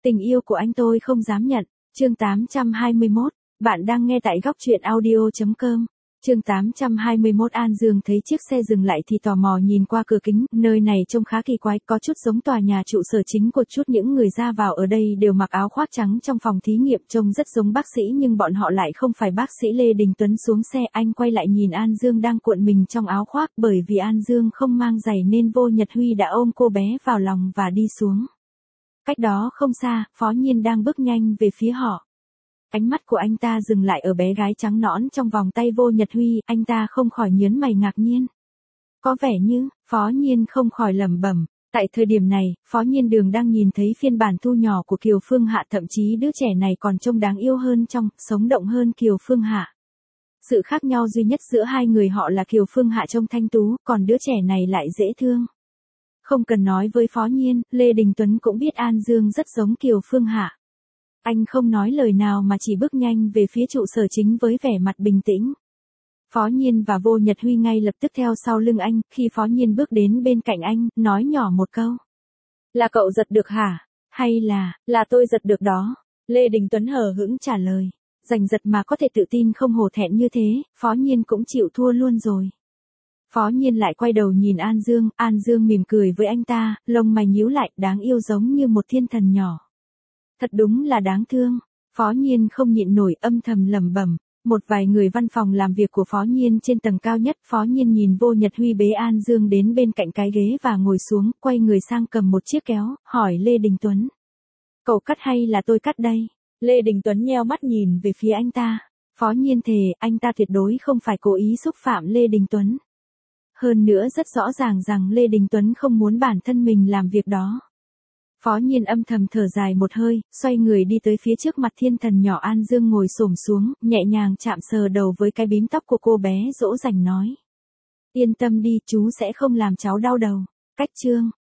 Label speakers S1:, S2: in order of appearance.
S1: Tình yêu của anh tôi không dám nhận. Chương 821. Bạn đang nghe tại góc truyện audio.com. Chương 821. An Dương thấy chiếc xe dừng lại thì tò mò nhìn qua cửa kính, nơi này trông khá kỳ quái, có chút giống tòa nhà trụ sở chính của chút những người ra vào ở đây đều mặc áo khoác trắng trong phòng thí nghiệm trông rất giống bác sĩ nhưng bọn họ lại không phải bác sĩ. Lê Đình Tuấn xuống xe, anh quay lại nhìn An Dương đang cuộn mình trong áo khoác, bởi vì An Dương không mang giày nên Vô Nhật Huy đã ôm cô bé vào lòng và đi xuống. Cách đó không xa, Phó Nhiên đang bước nhanh về phía họ. Ánh mắt của anh ta dừng lại ở bé gái trắng nõn trong vòng tay Vô Nhật Huy, anh ta không khỏi nhướng mày ngạc nhiên. Có vẻ như, Phó Nhiên không khỏi lẩm bẩm. Tại thời điểm này, Phó Nhiên Đường đang nhìn thấy phiên bản thu nhỏ của Kiều Phương Hạ, thậm chí đứa trẻ này còn trông đáng yêu hơn, trong, sống động hơn Kiều Phương Hạ. Sự khác nhau duy nhất giữa hai người họ là Kiều Phương Hạ trông thanh tú, còn đứa trẻ này lại dễ thương. Không cần nói với Phó Nhiên, Lê Đình Tuấn cũng biết An Dương rất giống Kiều Phương Hạ. Anh không nói lời nào mà chỉ bước nhanh về phía trụ sở chính với vẻ mặt bình tĩnh. Phó Nhiên và Vô Nhật Huy ngay lập tức theo sau lưng anh, khi Phó Nhiên bước đến bên cạnh anh, nói nhỏ một câu. Là cậu giật được hả? Hay là tôi giật được đó? Lê Đình Tuấn hờ hững trả lời. Giành giật mà có thể tự tin không hổ thẹn như thế, Phó Nhiên cũng chịu thua luôn rồi. Phó Nhiên lại quay đầu nhìn An Dương mỉm cười với anh ta, lông mày nhíu lại, đáng yêu giống như một thiên thần nhỏ. Thật đúng là đáng thương. Phó Nhiên không nhịn nổi, âm thầm lẩm bẩm. Một vài người văn phòng làm việc của Phó Nhiên trên tầng cao nhất, Phó Nhiên nhìn Vô Nhật Huy bế An Dương đến bên cạnh cái ghế và ngồi xuống, quay người sang cầm một chiếc kéo, hỏi Lê Đình Tuấn. Cậu cắt hay là tôi cắt đây? Lê Đình Tuấn nheo mắt nhìn về phía anh ta. Phó Nhiên thề, anh ta tuyệt đối không phải cố ý xúc phạm Lê Đình Tuấn. Hơn nữa rất rõ ràng rằng Lê Đình Tuấn không muốn bản thân mình làm việc đó. Phó Nhiên âm thầm thở dài một hơi, xoay người đi tới phía trước mặt thiên thần nhỏ. An Dương ngồi xổm xuống, nhẹ nhàng chạm sờ đầu với cái bím tóc của cô bé, dỗ dành nói. Yên tâm đi, chú sẽ không làm cháu đau đầu. Cách chương.